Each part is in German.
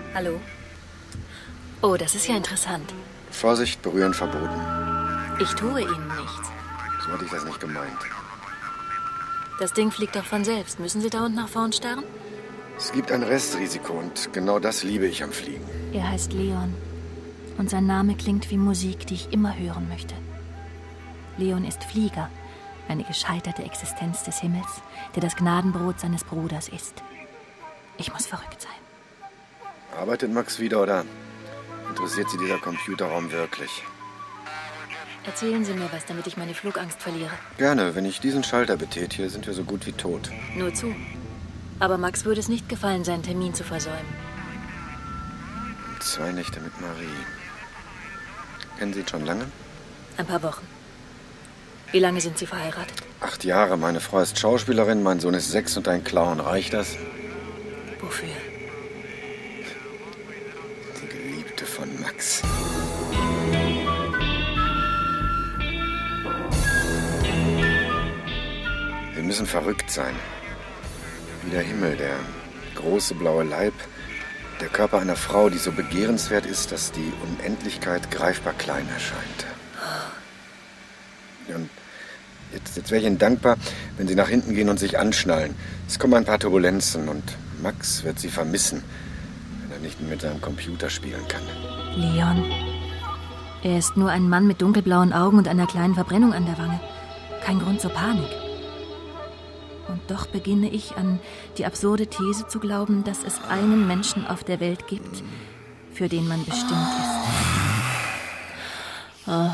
Hallo? Oh, das ist ja interessant. Vorsicht, berühren verboten. Ich tue Ihnen nichts. So hatte ich das nicht gemeint. Das Ding fliegt doch von selbst. Müssen Sie dauernd nach vorn starren? Es gibt ein Restrisiko und genau das liebe ich am Fliegen. Er heißt Leon. Und sein Name klingt wie Musik, die ich immer hören möchte. Leon ist Flieger, eine gescheiterte Existenz des Himmels, der das Gnadenbrot seines Bruders ist. Ich muss verrückt sein. Arbeitet Max wieder, oder interessiert Sie dieser Computerraum wirklich? Erzählen Sie mir was, damit ich meine Flugangst verliere. Gerne. Wenn ich diesen Schalter betätige, sind wir so gut wie tot. Nur zu. Aber Max würde es nicht gefallen, seinen Termin zu versäumen. 2 Nächte mit Marie. Kennen Sie ihn schon lange? Ein paar Wochen. Wie lange sind Sie verheiratet? 8 Jahre. Meine Frau ist Schauspielerin, mein Sohn ist 6 und ein Clown. Reicht das? Wofür? Die Geliebte von Max. Wir müssen verrückt sein. Wie der Himmel, der große blaue Leib, der Körper einer Frau, die so begehrenswert ist, dass die Unendlichkeit greifbar klein erscheint. Und jetzt wäre ich Ihnen dankbar, wenn Sie nach hinten gehen und sich anschnallen. Es kommen ein paar Turbulenzen und Max wird Sie vermissen, wenn er nicht mit seinem Computer spielen kann. Leon. Er ist nur ein Mann mit dunkelblauen Augen und einer kleinen Verbrennung an der Wange. Kein Grund zur Panik. Und doch beginne ich an die absurde These zu glauben, dass es einen Menschen auf der Welt gibt, für den man bestimmt ist. Oh.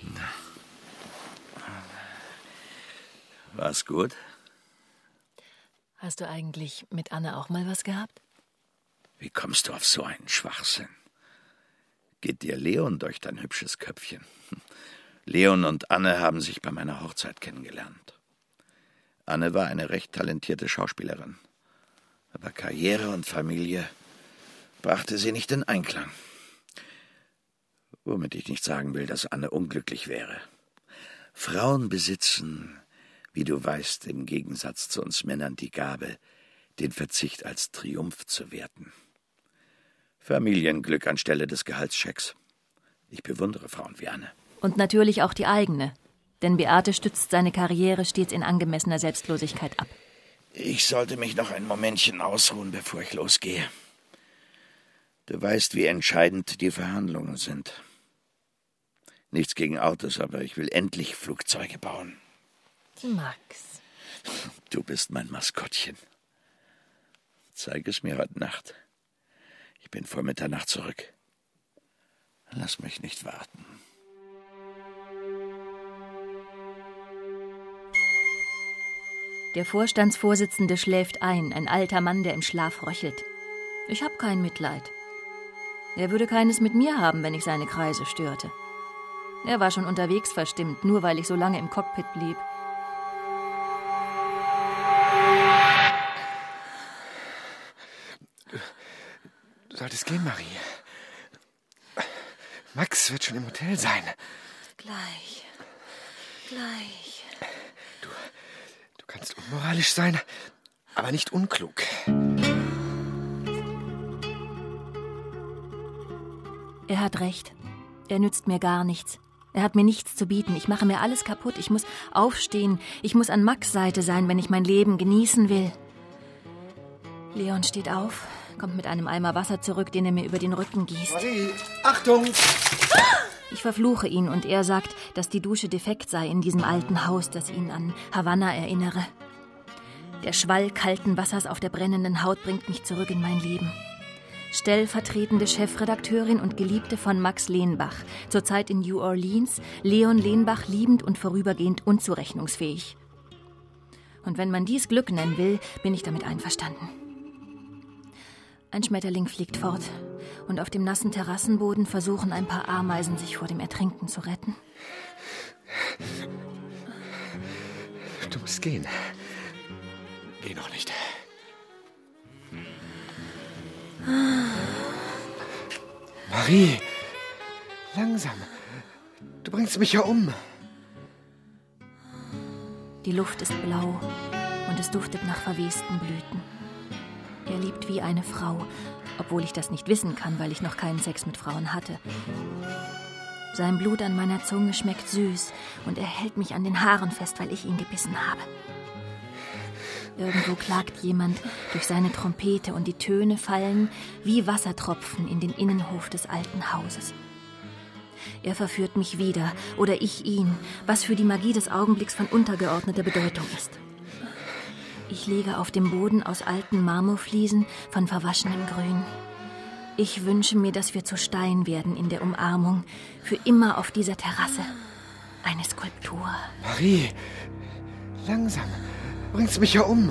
War's gut? Hast du eigentlich mit Anne auch mal was gehabt? Wie kommst du auf so einen Schwachsinn? Geht dir Leon durch dein hübsches Köpfchen? Leon und Anne haben sich bei meiner Hochzeit kennengelernt. Anne war eine recht talentierte Schauspielerin. Aber Karriere und Familie brachte sie nicht in Einklang. Womit ich nicht sagen will, dass Anne unglücklich wäre. Frauen besitzen, wie du weißt, im Gegensatz zu uns Männern die Gabe, den Verzicht als Triumph zu werten. Familienglück anstelle des Gehaltschecks. Ich bewundere Frauen wie Anne. Und natürlich auch die eigene. Denn Beate stützt seine Karriere stets in angemessener Selbstlosigkeit ab. Ich sollte mich noch ein Momentchen ausruhen, bevor ich losgehe. Du weißt, wie entscheidend die Verhandlungen sind. Nichts gegen Autos, aber ich will endlich Flugzeuge bauen. Max. Du bist mein Maskottchen. Zeig es mir heute Nacht. Ich bin vor Mitternacht zurück. Lass mich nicht warten. Der Vorstandsvorsitzende schläft ein alter Mann, der im Schlaf röchelt. Ich habe kein Mitleid. Er würde keines mit mir haben, wenn ich seine Kreise störte. Er war schon unterwegs verstimmt, nur weil ich so lange im Cockpit blieb. Du solltest gehen, Marie. Max wird schon im Hotel sein. Gleich. Du kannst unmoralisch sein, aber nicht unklug. Er hat recht. Er nützt mir gar nichts. Er hat mir nichts zu bieten. Ich mache mir alles kaputt. Ich muss aufstehen. Ich muss an Max' Seite sein, wenn ich mein Leben genießen will. Leon steht auf, kommt mit einem Eimer Wasser zurück, den er mir über den Rücken gießt. Marie, Achtung! Ich verfluche ihn und er sagt, dass die Dusche defekt sei in diesem alten Haus, das ihn an Havanna erinnere. Der Schwall kalten Wassers auf der brennenden Haut bringt mich zurück in mein Leben. Stellvertretende Chefredakteurin und Geliebte von Max Lehnbach, zurzeit in New Orleans, Leon Lehnbach liebend und vorübergehend unzurechnungsfähig. Und wenn man dies Glück nennen will, bin ich damit einverstanden. Ein Schmetterling fliegt fort und auf dem nassen Terrassenboden versuchen ein paar Ameisen, sich vor dem Ertrinken zu retten. Du musst gehen. Geh noch nicht. Marie, langsam. Du bringst mich ja um. Die Luft ist blau und es duftet nach verwesten Blüten. Er liebt wie eine Frau obwohl ich das nicht wissen kann, weil ich noch keinen Sex mit Frauen hatte. Sein Blut an meiner Zunge schmeckt süß und er hält mich an den Haaren fest, weil ich ihn gebissen habe. Irgendwo klagt jemand durch seine Trompete und die Töne fallen wie Wassertropfen in den Innenhof des alten Hauses. Er verführt mich wieder oder ich ihn, was für die Magie des Augenblicks von untergeordneter Bedeutung ist. Ich liege auf dem Boden aus alten Marmorfliesen von verwaschenem Grün. Ich wünsche mir, dass wir zu Stein werden in der Umarmung, für immer auf dieser Terrasse. Eine Skulptur. Marie, langsam, bringst mich ja um.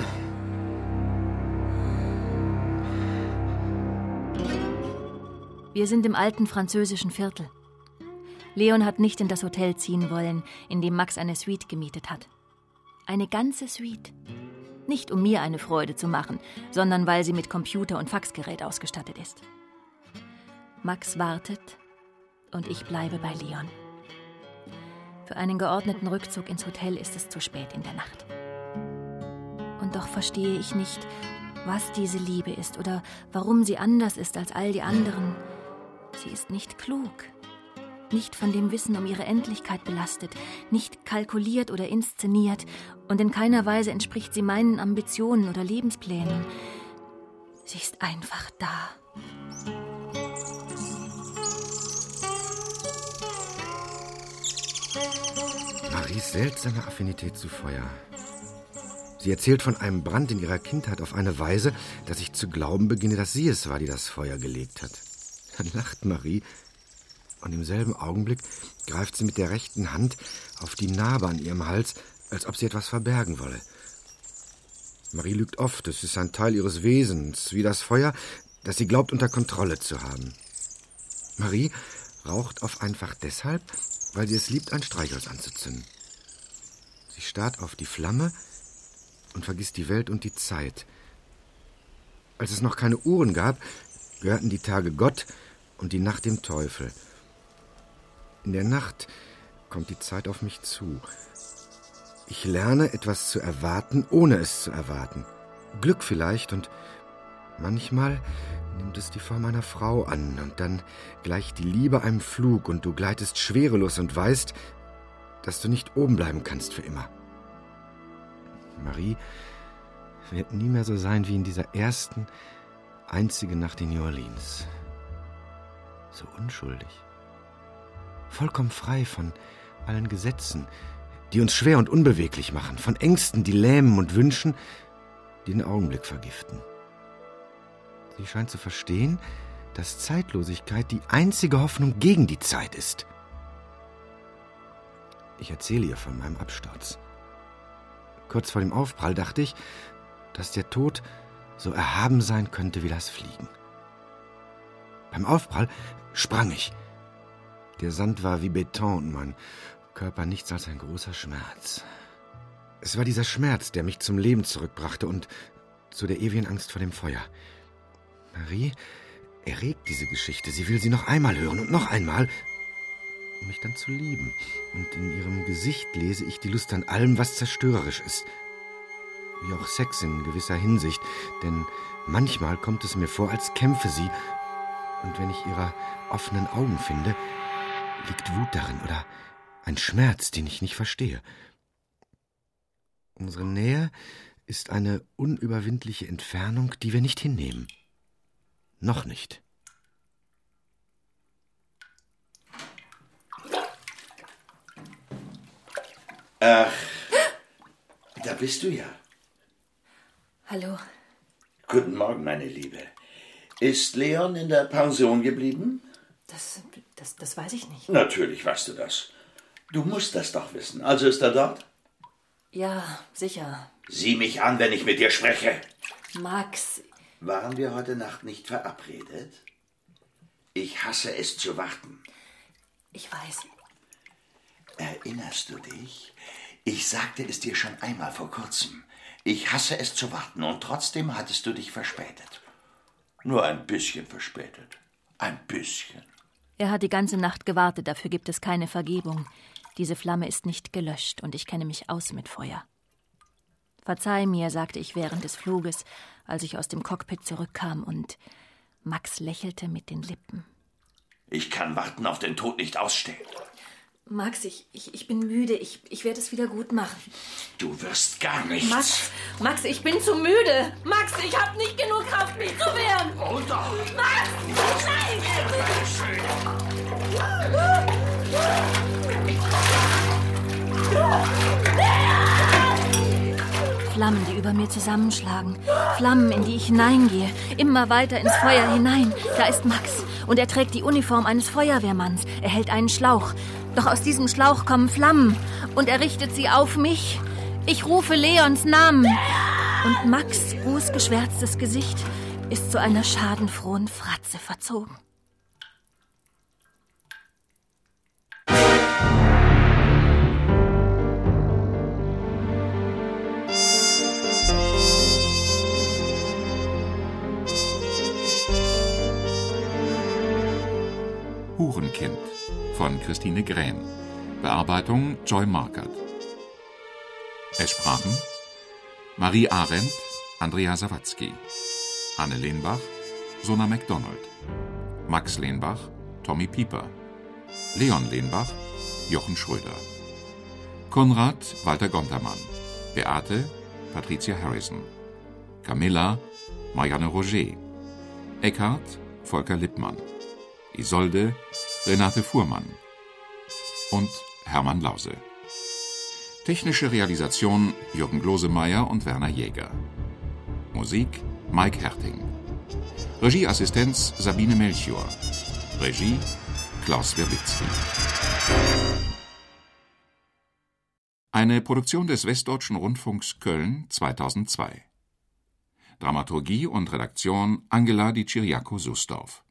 Wir sind im alten französischen Viertel. Leon hat nicht in das Hotel ziehen wollen, in dem Max eine Suite gemietet hat. Eine ganze Suite. Nicht um mir eine Freude zu machen, sondern weil sie mit Computer und Faxgerät ausgestattet ist. Max wartet und ich bleibe bei Leon. Für einen geordneten Rückzug ins Hotel ist es zu spät in der Nacht. Und doch verstehe ich nicht, was diese Liebe ist oder warum sie anders ist als all die anderen. Sie ist nicht klug, nicht von dem Wissen um ihre Endlichkeit belastet, nicht kalkuliert oder inszeniert und in keiner Weise entspricht sie meinen Ambitionen oder Lebensplänen. Sie ist einfach da. Maries seltsame Affinität zu Feuer. Sie erzählt von einem Brand in ihrer Kindheit auf eine Weise, dass ich zu glauben beginne, dass sie es war, die das Feuer gelegt hat. Dann lacht Marie und im selben Augenblick greift sie mit der rechten Hand auf die Narbe an ihrem Hals, als ob sie etwas verbergen wolle. Marie lügt oft, es ist ein Teil ihres Wesens, wie das Feuer, das sie glaubt, unter Kontrolle zu haben. Marie raucht oft einfach deshalb, weil sie es liebt, ein Streichholz anzuzünden. Sie starrt auf die Flamme und vergisst die Welt und die Zeit. Als es noch keine Uhren gab, gehörten die Tage Gott und die Nacht dem Teufel. In der Nacht kommt die Zeit auf mich zu. Ich lerne, etwas zu erwarten, ohne es zu erwarten. Glück vielleicht und manchmal nimmt es die Form einer Frau an und dann gleicht die Liebe einem Flug und du gleitest schwerelos und weißt, dass du nicht oben bleiben kannst für immer. Marie wird nie mehr so sein wie in dieser ersten, einzigen Nacht in New Orleans. So unschuldig. Vollkommen frei von allen Gesetzen, die uns schwer und unbeweglich machen, von Ängsten, die lähmen und Wünschen, die den Augenblick vergiften. Sie scheint zu verstehen, dass Zeitlosigkeit die einzige Hoffnung gegen die Zeit ist. Ich erzähle ihr von meinem Absturz. Kurz vor dem Aufprall dachte ich, dass der Tod so erhaben sein könnte wie das Fliegen. Beim Aufprall sprang ich. Der Sand war wie Beton und mein Körper nichts als ein großer Schmerz. Es war dieser Schmerz, der mich zum Leben zurückbrachte und zu der ewigen Angst vor dem Feuer. Marie erregt diese Geschichte. Sie will sie noch einmal hören und noch einmal, um mich dann zu lieben. Und in ihrem Gesicht lese ich die Lust an allem, was zerstörerisch ist. Wie auch Sex in gewisser Hinsicht. Denn manchmal kommt es mir vor, als kämpfe sie. Und wenn ich ihre offenen Augen finde, liegt Wut darin oder ein Schmerz, den ich nicht verstehe. Unsere Nähe ist eine unüberwindliche Entfernung, die wir nicht hinnehmen. Noch nicht. Ach, da bist du ja. Hallo. Guten Morgen, meine Liebe. Ist Leon in der Pension geblieben? Das weiß ich nicht. Natürlich weißt du das. Du musst das doch wissen. Also ist er dort? Ja, sicher. Sieh mich an, wenn ich mit dir spreche. Max. Waren wir heute Nacht nicht verabredet? Ich hasse es zu warten. Ich weiß. Erinnerst du dich? Ich sagte es dir schon einmal vor kurzem. Ich hasse es zu warten und trotzdem hattest du dich verspätet. Nur ein bisschen verspätet. Ein bisschen. Er hat die ganze Nacht gewartet, dafür gibt es keine Vergebung. Diese Flamme ist nicht gelöscht und ich kenne mich aus mit Feuer. Verzeih mir, sagte ich während des Fluges, als ich aus dem Cockpit zurückkam und Max lächelte mit den Lippen. Ich kann Warten auf den Tod nicht ausstehen. Max, ich bin müde. Ich werde es wieder gut machen. Du wirst gar nichts. Max, ich bin zu müde. Max, ich habe nicht genug Kraft, mich zu wehren. Oh doch. Max, nein! Flammen, die über mir zusammenschlagen. Flammen, in die ich hineingehe. Immer weiter ins Feuer hinein. Da ist Max. Und er trägt die Uniform eines Feuerwehrmanns. Er hält einen Schlauch. Doch aus diesem Schlauch kommen Flammen. Und er richtet sie auf mich. Ich rufe Leons Namen. Und Max' rußgeschwärztes Gesicht ist zu einer schadenfrohen Fratze verzogen. Hurenkind von Christine Grähn. Bearbeitung Joy Markert. Es sprachen Marie Arendt, Andrea Sawatzki, Anne Lehnbach, Sona MacDonald, Max Lehnbach, Tommy Pieper, Leon Lehnbach, Jochen Schröder, Konrad, Walter Gontermann, Beate, Patricia Harrison, Camilla, Marianne Roger, Eckhard, Volker Lippmann, Isolde, Renate Fuhrmann und Hermann Lause. Technische Realisation Jürgen Glosemeyer und Werner Jäger. Musik Mike Herting. Regieassistenz Sabine Melchior. Regie Klaus Werbitzky. Eine Produktion des Westdeutschen Rundfunks Köln 2002. Dramaturgie und Redaktion Angela Di Ciriaco-Susdorf.